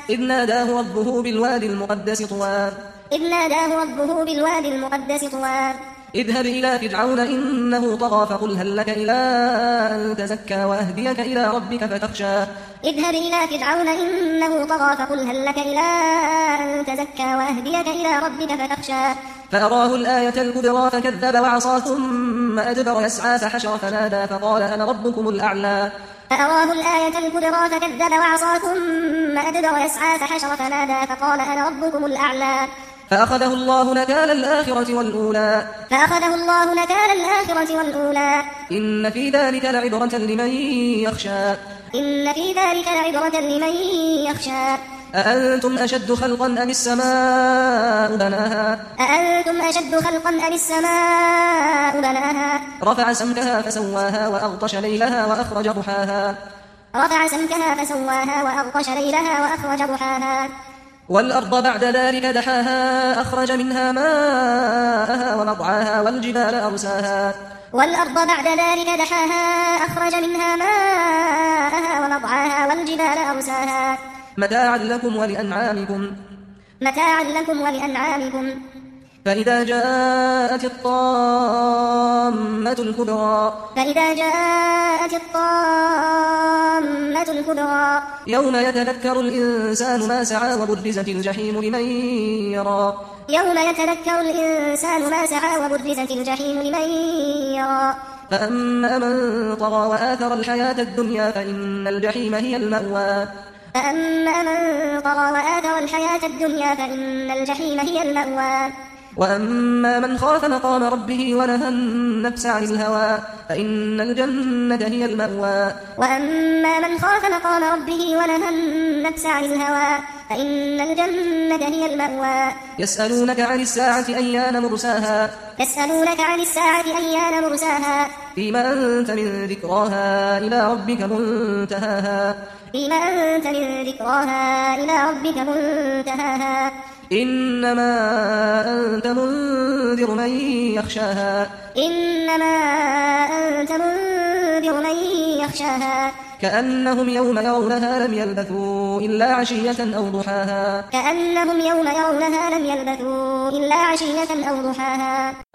إذ ناداه ربه بالوادي المقدس طوى إذ ناداه ربه بالوادي المقدس طوى اذهب إلى فرعون إنه طغى فقل هل لك إلى أن تزكى وأهديك إلى ربك فتخشى اذهب إلى فرعون إنه طغى فقل هل لك إلى أن تزكى وأهديك إلى ربك فتخشى فأراه الآية الكبرى فكذب وعصى ثم أدبر يسعى فحشر فنادى فقال أنا ربكم الأعلى فأراه الآية الكبرى فكذب وعصى ثم أدبر يسعى فحشر فنادى فقال أنا ربكم الأعلى فأخذه الله نكال الآخرة والأولى فأخذه الله نكال الآخرة والأولى إن في ذلك لعبرة لمن يخشى إن في ذلك لعبرة لمن يخشى أأنتم أشد خلقا أم السماء بناها أأنتم أشد خلقا أم السماء بناها رفع سمكها فسواها وأغطش ليلها وأخرج ضحاها رفع سمكها فسواها وأغطش ليلها وأخرج ضحاها والأرض بعد ذلك دحاها أخرج منها ماءها ومرعاها والجبال أرساها والأرض بعد ذلك دحاها أخرج منها ماءها ومرعاها والجبال أرساها متاعا لكم ولأنعامكم متاعا لكم ولأنعامكم فإذا جاءت الطامة الكبرى فإذا جاءت الطامة الكبرى يوم يتذكر الإنسان ما سعى وبرزت الجحيم لمن يرى يوم يتذكر الإنسان ما سعى وبرزت الجحيم لمن يرى فأما من طغى وآثر الحياة الدنيا فإن الجحيم هي المأوى فأما من طغى وآثر الحياة الدنيا فإن الجحيم هي المأوى وأما من خاف مقام ربه ونهى النفس عن الهوى فإن الجنة هي المأوى وأما من خاف مقام ربه ونهى النفس عن الهوى فإن الجنة هي المأوى يسألونك عن الساعة أيان مرساها يسألونك عن الساعة أيان مرساها فيما أنت من ذكراها إلى ربك منتهاها فيما أنت من ذكراها إلى ربك منتهاها إنما أنت منذر من يخشاها إنما أنت منذر من يخشاها كأنهم يوم يرونها لم يلبثوا إلا عشية أو ضحاها كأنهم يوم يرونها لم يلبثوا إلا عشية أو ضحاها